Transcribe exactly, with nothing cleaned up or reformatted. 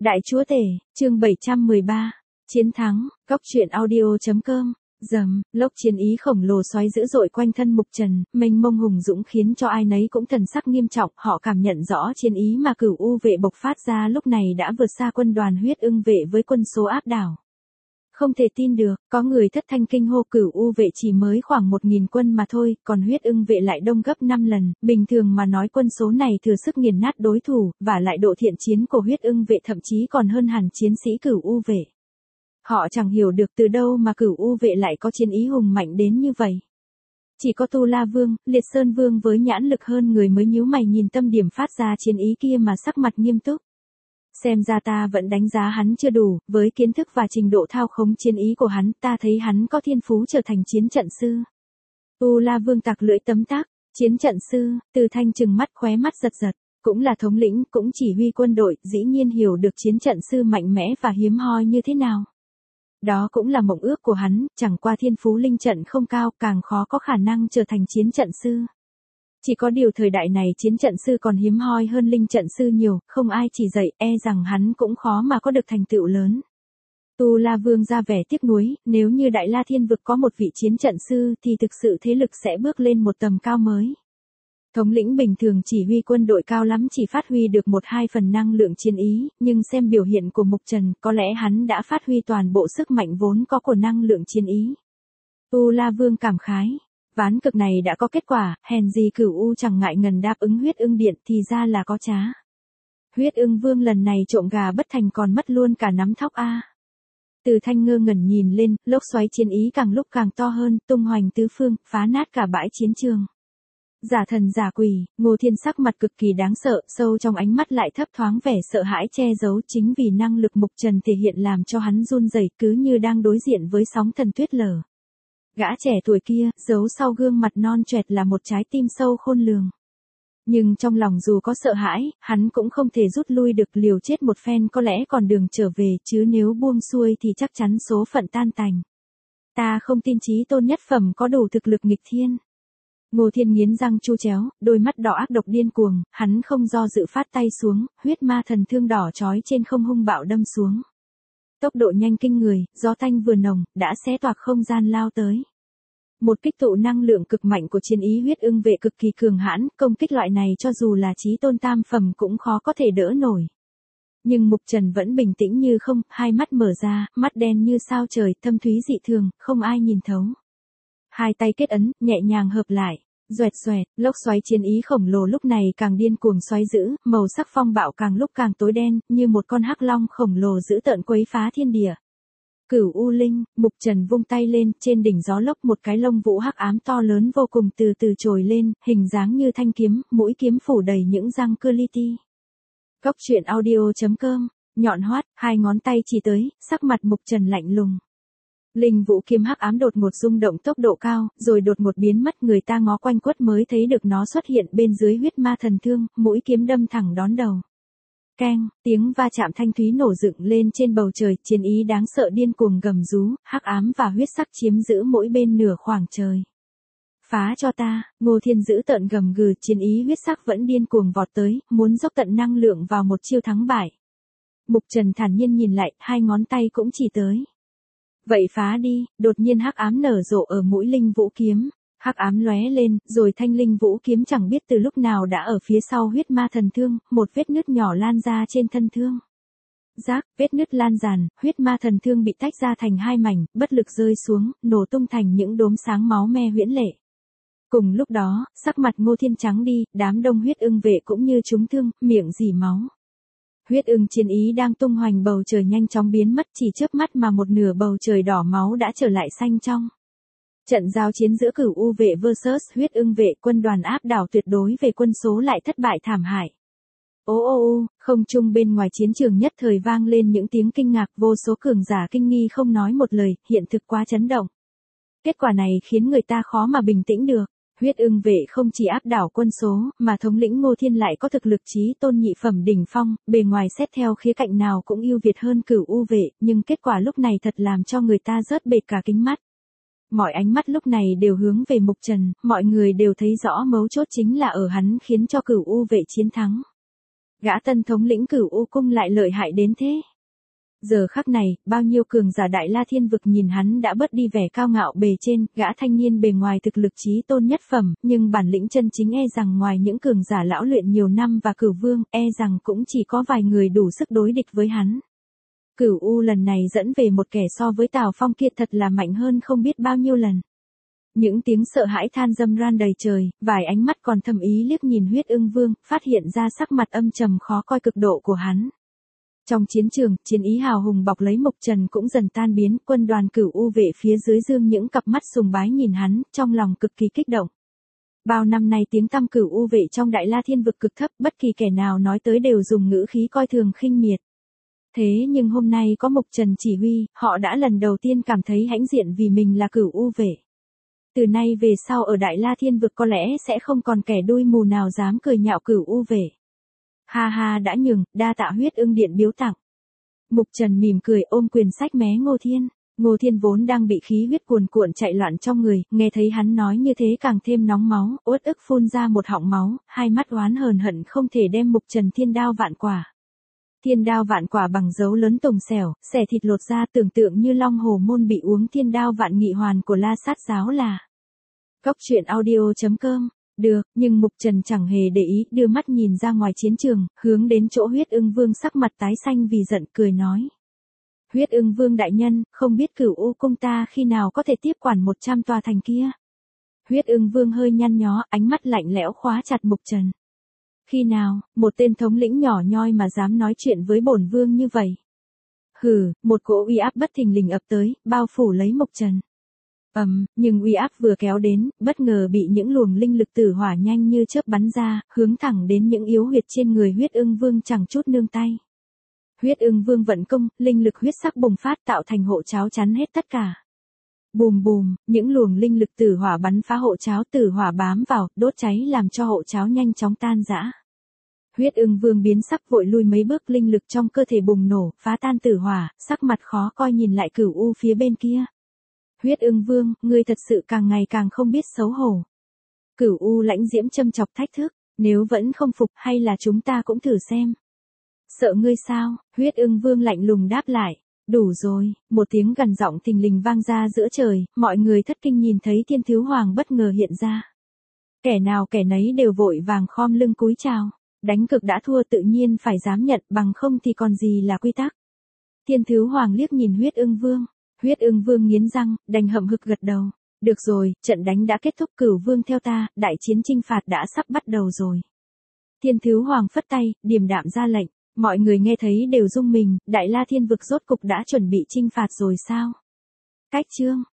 Đại chúa tể, chương bảy trăm mười ba, chiến thắng, góc truyện audio.com, dầm, lốc chiến ý khổng lồ xoáy dữ dội quanh thân Mục Trần, mênh mông hùng dũng khiến cho ai nấy cũng thần sắc nghiêm trọng, họ cảm nhận rõ chiến ý mà Cửu U vệ bộc phát ra lúc này đã vượt xa quân đoàn Huyết Ưng vệ với quân số áp đảo. Không thể tin được, có người thất thanh kinh hô Cửu U vệ chỉ mới khoảng một nghìn quân mà thôi, còn Huyết Ưng vệ lại đông gấp năm lần, bình thường mà nói quân số này thừa sức nghiền nát đối thủ, và lại độ thiện chiến của Huyết Ưng vệ thậm chí còn hơn hẳn chiến sĩ Cửu U vệ. Họ chẳng hiểu được từ đâu mà Cửu U vệ lại có chiến ý hùng mạnh đến như vậy. Chỉ có Tu La Vương, Liệt Sơn Vương với nhãn lực hơn người mới nhíu mày nhìn tâm điểm phát ra chiến ý kia mà sắc mặt nghiêm túc. Xem ra ta vẫn đánh giá hắn chưa đủ, với kiến thức và trình độ thao khống chiến ý của hắn, ta thấy hắn có thiên phú trở thành chiến trận sư. Tu La Vương tặc lưỡi tấm tắc, chiến trận sư, Từ Thanh trừng mắt khóe mắt giật giật, cũng là thống lĩnh, cũng chỉ huy quân đội, dĩ nhiên hiểu được chiến trận sư mạnh mẽ và hiếm hoi như thế nào. Đó cũng là mộng ước của hắn, chẳng qua thiên phú linh trận không cao, càng khó có khả năng trở thành chiến trận sư. Chỉ có điều thời đại này chiến trận sư còn hiếm hoi hơn linh trận sư nhiều, không ai chỉ dạy, e rằng hắn cũng khó mà có được thành tựu lớn. Tu La Vương ra vẻ tiếc nuối, nếu như Đại La Thiên vực có một vị chiến trận sư thì thực sự thế lực sẽ bước lên một tầm cao mới. Thống lĩnh bình thường chỉ huy quân đội cao lắm chỉ phát huy được một hai phần năng lượng chiến ý, nhưng xem biểu hiện của Mục Trần, có lẽ hắn đã phát huy toàn bộ sức mạnh vốn có của năng lượng chiến ý. Tu La Vương cảm khái. Ván cực này đã có kết quả, hèn gì Cửu U chẳng ngại ngần đáp ứng Huyết Ưng Điện thì ra là có trá. Huyết Ưng Vương lần này trộm gà bất thành còn mất luôn cả nắm thóc a. À. Từ Thanh ngơ ngẩn nhìn lên, lốc xoáy chiến ý càng lúc càng to hơn, tung hoành tứ phương, phá nát cả bãi chiến trường. Giả thần giả quỷ, Ngô Thiên sắc mặt cực kỳ đáng sợ, sâu trong ánh mắt lại thấp thoáng vẻ sợ hãi che giấu chính vì năng lực Mục Trần thể hiện làm cho hắn run rẩy cứ như đang đối diện với sóng thần tuyết lở. Gã trẻ tuổi kia, giấu sau gương mặt non choẹt là một trái tim sâu khôn lường. Nhưng trong lòng dù có sợ hãi, hắn cũng không thể rút lui được, liều chết một phen có lẽ còn đường trở về, chứ nếu buông xuôi thì chắc chắn số phận tan tành. Ta không tin chí tôn nhất phẩm có đủ thực lực nghịch thiên. Ngô Thiên nghiến răng chu chéo, đôi mắt đỏ ác độc điên cuồng, hắn không do dự phát tay xuống, huyết ma thần thương đỏ chói trên không hung bạo đâm xuống. Tốc độ nhanh kinh người, gió thanh vừa nồng, đã xé toạc không gian lao tới. Một kích tụ năng lượng cực mạnh của chiến ý Huyết Ưng vệ cực kỳ cường hãn, công kích loại này cho dù là chí tôn tam phẩm cũng khó có thể đỡ nổi. Nhưng Mục Trần vẫn bình tĩnh như không, hai mắt mở ra, mắt đen như sao trời, thâm thúy dị thường, không ai nhìn thấu. Hai tay kết ấn, nhẹ nhàng hợp lại. Doẹt doẹt, lốc xoáy chiến ý khổng lồ lúc này càng điên cuồng xoáy dữ, màu sắc phong bạo càng lúc càng tối đen, như một con hắc long khổng lồ dữ tợn quấy phá thiên địa. Cửu U Linh, Mục Trần vung tay lên, trên đỉnh gió lốc một cái lông vũ hắc ám to lớn vô cùng từ từ trồi lên, hình dáng như thanh kiếm, mũi kiếm phủ đầy những răng cưa li ti. Góc truyện audio.com, nhọn hoắt, hai ngón tay chỉ tới, sắc mặt Mục Trần lạnh lùng. Linh vũ kiếm hắc ám đột ngột rung động tốc độ cao, rồi đột ngột biến mất, người ta ngó quanh quất mới thấy được nó xuất hiện bên dưới huyết ma thần thương, mũi kiếm đâm thẳng đón đầu. Keng, tiếng va chạm thanh thúy nổ dựng lên trên bầu trời, chiến ý đáng sợ điên cuồng gầm rú, hắc ám và huyết sắc chiếm giữ mỗi bên nửa khoảng trời. Phá cho ta, Ngô Thiên giữ tợn gầm gừ, chiến ý huyết sắc vẫn điên cuồng vọt tới, muốn dốc tận năng lượng vào một chiêu thắng bại. Mục Trần thản nhiên nhìn lại, hai ngón tay cũng chỉ tới. Vậy phá đi, đột nhiên hắc ám nở rộ ở mũi linh vũ kiếm, hắc ám lóe lên, rồi thanh linh vũ kiếm chẳng biết từ lúc nào đã ở phía sau huyết ma thần thương, một vết nứt nhỏ lan ra trên thân thương. Rác, vết nứt lan dàn, huyết ma thần thương bị tách ra thành hai mảnh, bất lực rơi xuống, nổ tung thành những đốm sáng máu me huyễn lệ. Cùng lúc đó, sắc mặt Ngô Thiên trắng đi, đám đông Huyết Ưng vệ cũng như trúng thương, miệng rỉ máu. Huyết Ưng chiến ý đang tung hoành bầu trời nhanh chóng biến mất, chỉ chớp mắt mà một nửa bầu trời đỏ máu đã trở lại xanh trong. Trận giao chiến giữa Cửu U vệ versus Huyết Ưng vệ, quân đoàn áp đảo tuyệt đối về quân số lại thất bại thảm hại. Ô ô ô, không trung bên ngoài chiến trường nhất thời vang lên những tiếng kinh ngạc, vô số cường giả kinh nghi không nói một lời, hiện thực quá chấn động. Kết quả này khiến người ta khó mà bình tĩnh được. Huyết Ưng vệ không chỉ áp đảo quân số, mà thống lĩnh Ngô Thiên lại có thực lực chí tôn nhị phẩm đỉnh phong, bề ngoài xét theo khía cạnh nào cũng ưu việt hơn Cửu U vệ, nhưng kết quả lúc này thật làm cho người ta rớt bệt cả kính mắt. Mọi ánh mắt lúc này đều hướng về Mục Trần, mọi người đều thấy rõ mấu chốt chính là ở hắn khiến cho Cửu U vệ chiến thắng. Gã tân thống lĩnh Cửu U cung lại lợi hại đến thế. Giờ khắc này, bao nhiêu cường giả Đại La Thiên vực nhìn hắn đã bớt đi vẻ cao ngạo bề trên, gã thanh niên bề ngoài thực lực chí tôn nhất phẩm, nhưng bản lĩnh chân chính e rằng ngoài những cường giả lão luyện nhiều năm và Cửu Vương, e rằng cũng chỉ có vài người đủ sức đối địch với hắn. Cửu U lần này dẫn về một kẻ so với Tào Phong kia thật là mạnh hơn không biết bao nhiêu lần. Những tiếng sợ hãi than dâm ran đầy trời, vài ánh mắt còn thầm ý liếc nhìn Huyết Ưng Vương, phát hiện ra sắc mặt âm trầm khó coi cực độ của hắn. Trong chiến trường, chiến ý hào hùng bọc lấy Mục Trần cũng dần tan biến, quân đoàn Cửu U vệ phía dưới dương những cặp mắt sùng bái nhìn hắn, trong lòng cực kỳ kích động. Bao năm nay tiếng tăm Cửu U vệ trong Đại La Thiên vực cực thấp, bất kỳ kẻ nào nói tới đều dùng ngữ khí coi thường khinh miệt. Thế nhưng hôm nay có Mục Trần chỉ huy, họ đã lần đầu tiên cảm thấy hãnh diện vì mình là Cửu U vệ. Từ nay về sau ở Đại La Thiên vực có lẽ sẽ không còn kẻ đuôi mù nào dám cười nhạo Cửu U vệ. Ha ha đã nhường, đa tạ Huyết Ưng điện biếu tặng. Mục Trần mỉm cười ôm quyền sách mé Ngô Thiên. Ngô Thiên vốn đang bị khí huyết cuồn cuộn chạy loạn trong người, nghe thấy hắn nói như thế càng thêm nóng máu, uất ức phun ra một họng máu, hai mắt oán hờn hận không thể đem Mục Trần thiên đao vạn quả. Thiên đao vạn quả bằng dấu lớn tùng xẻo, xẻ thịt lột ra tưởng tượng như Long Hồ Môn bị uống thiên đao vạn nghị hoàn của La Sát giáo là. Cóc truyện audio chấm com. Được, nhưng Mục Trần chẳng hề để ý, đưa mắt nhìn ra ngoài chiến trường, hướng đến chỗ Huyết Ưng Vương sắc mặt tái xanh vì giận cười nói. Huyết Ưng Vương đại nhân, không biết Cửu U cung ta khi nào có thể tiếp quản một trăm tòa thành kia. Huyết Ưng Vương hơi nhăn nhó, ánh mắt lạnh lẽo khóa chặt Mục Trần. Khi nào, một tên thống lĩnh nhỏ nhoi mà dám nói chuyện với bổn vương như vậy? Hừ, một cỗ uy áp bất thình lình ập tới, bao phủ lấy Mục Trần. Ầm, um, nhưng uy áp vừa kéo đến, bất ngờ bị những luồng linh lực tử hỏa nhanh như chớp bắn ra, hướng thẳng đến những yếu huyệt trên người Huyết Ưng Vương chẳng chút nương tay. Huyết Ưng Vương vận công, linh lực huyết sắc bùng phát tạo thành hộ cháo chắn hết tất cả. Bùm bùm, những luồng linh lực tử hỏa bắn phá hộ cháo, tử hỏa bám vào, đốt cháy làm cho hộ cháo nhanh chóng tan rã. Huyết Ưng Vương biến sắc vội lui mấy bước, linh lực trong cơ thể bùng nổ, phá tan tử hỏa, sắc mặt khó coi nhìn lại Cửu U phía bên kia. Huyết Ưng Vương, ngươi thật sự càng ngày càng không biết xấu hổ. Cửu U lãnh diễm châm chọc thách thức, nếu vẫn không phục hay là chúng ta cũng thử xem. Sợ ngươi sao? Huyết Ưng Vương lạnh lùng đáp lại. Đủ rồi, một tiếng gằn giọng thình lình vang ra giữa trời, mọi người thất kinh nhìn thấy Thiên Thiếu Hoàng bất ngờ hiện ra. Kẻ nào kẻ nấy đều vội vàng khom lưng cúi chào, đánh cực đã thua tự nhiên phải dám nhận, bằng không thì còn gì là quy tắc. Thiên Thiếu Hoàng liếc nhìn Huyết Ưng Vương, Huyết Ưng Vương nghiến răng, đành hậm hực gật đầu. Được rồi, trận đánh đã kết thúc, Cửu Vương theo ta, đại chiến chinh phạt đã sắp bắt đầu rồi. Thiên Thiếu Hoàng phất tay, điềm đạm ra lệnh. Mọi người nghe thấy đều rung mình, Đại La Thiên vực rốt cục đã chuẩn bị chinh phạt rồi sao? Cách chương